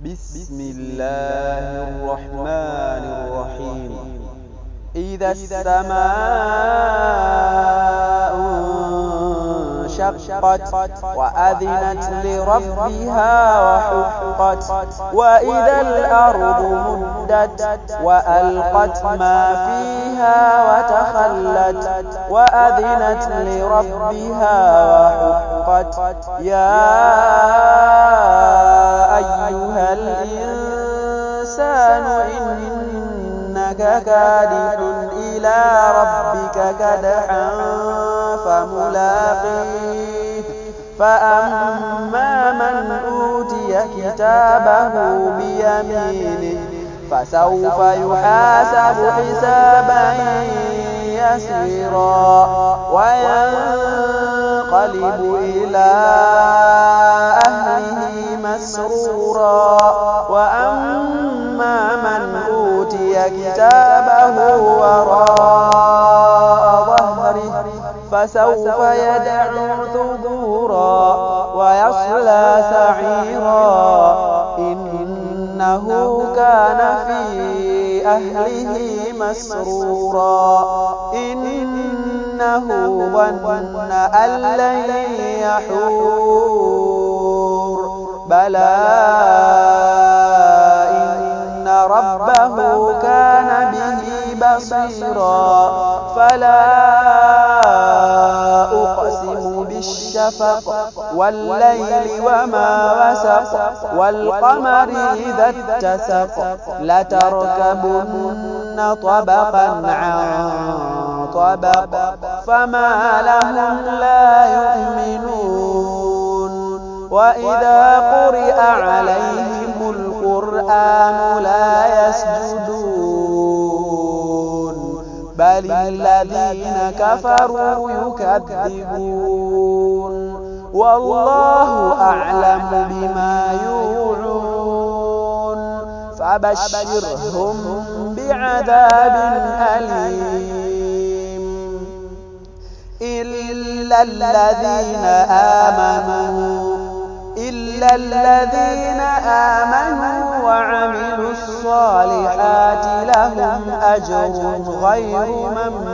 بسم الله الرحمن الرحيم. إذا السماء انشقت وأذنت لربها وحقت وإذا الأرض مدت وألقت ما فيها وتخلت وأذنت لربها وحقت يا أيها الإنسان إنك كادح إلى ربك كدحا فملاقيه فأما من أوتي كتابه بيمينه فسوف يحاسب حسابا يسيرا وينقلب إلى أهله مسرورا وأما من أوتي كتابه وراء ظهره فسوف يدعو ثبورا ويصلى سعيرا إنه كان في أهله مسرورا إنه ظن أن لن يحور بلى إن ربه كان به بصيرا فلا أقسم بالشفق والليل وما وسق والقمر إذا اتسق لتركبن طبقا عن طبق فما لهم لا يؤمنون وإذا قرئ عليهم القرآن لا يسجدون بل الذين كفروا يكذبون والله أعلم بما يوعون فبشرهم بعذاب أليم إلا الذين آمنوا وعملوا الصالحات لهم أجر غير ممنون